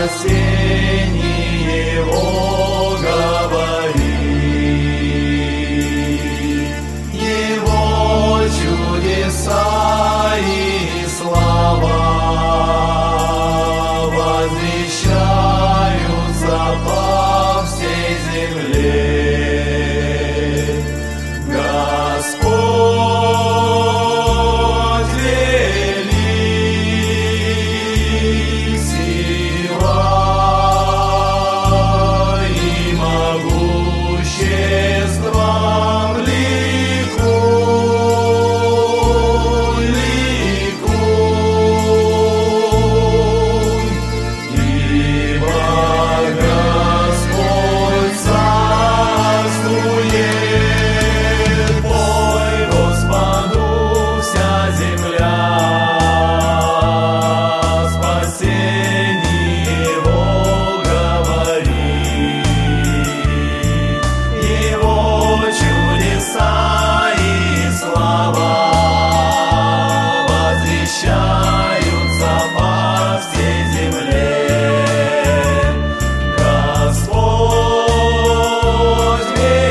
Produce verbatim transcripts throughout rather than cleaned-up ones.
спасении Его говорит. Его чудеса и слава возвещаются по всей земле. Господь велик, сила и могуществом ликуй, ликуй, ибо Господь царствует. Пой Господу вся земля, спасение Его говорит. Его чудеса и слава возвещаются по всей земле. Господь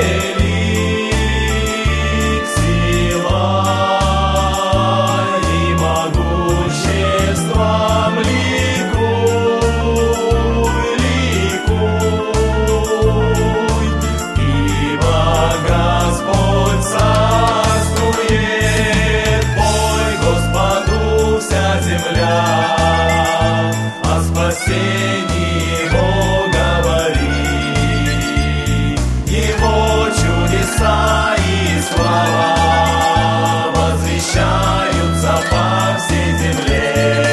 велик, сила и могуществом ликуй, ликуй, ибо Господь царствует. Пой Господу вся земля, о спасении Его говорит. Его чудеса и слава возвещаются по всей земле.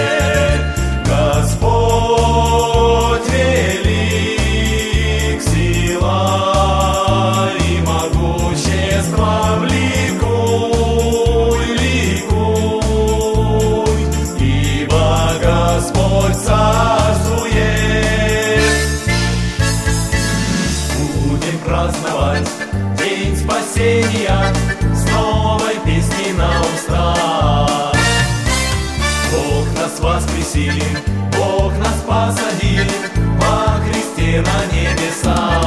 Господь велик, сила и могуществом ликуй, ликуй, ибо Господь царствует. Будем праздновать день спасения с новой песней на устах. Бог нас воскресил, Бог нас посадил во Христе на небесах.